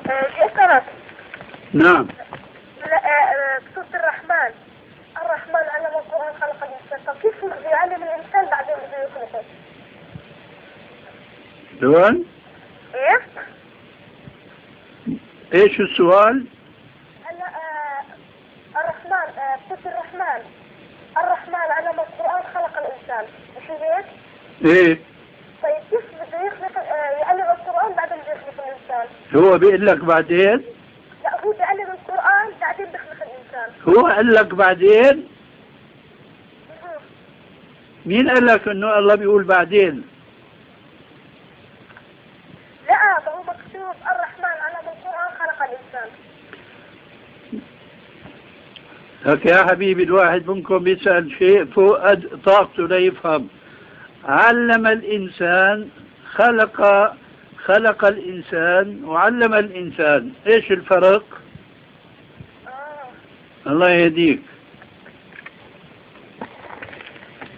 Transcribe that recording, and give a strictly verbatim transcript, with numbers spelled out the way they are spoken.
جسرت. نعم. بسورة الرحمن الرحمن علم القرآن خلق الإنسان. طب كيف يعلم الإنسان بعدين بده يخلقه؟ سؤال؟ إيه؟ إيش السؤال؟ هلا آه الرحمن آه بسورة الرحمن الرحمن علم القرآن خلق الإنسان، مش هيك؟ إيه؟ طيب كيف بده يخلق آه يعلم القرآن بعدين بده يخلق الإنسان؟ هو بيقول لك بعدين؟ لا هو بيعلم القرآن بعدين بيخلق الإنسان. هو قال لك بعدين؟ مين قال لك إنه الله بيقول بعدين؟ لا فهو مكتوب الرحمن علم القرآن خلق الإنسان. لك يا حبيبي الواحد منكم بيسأل شيء فوق طاقته ليفهم. علم الإنسان، خلق خلق الإنسان وعلم الإنسان، إيش الفرق؟ آه. الله يهديك.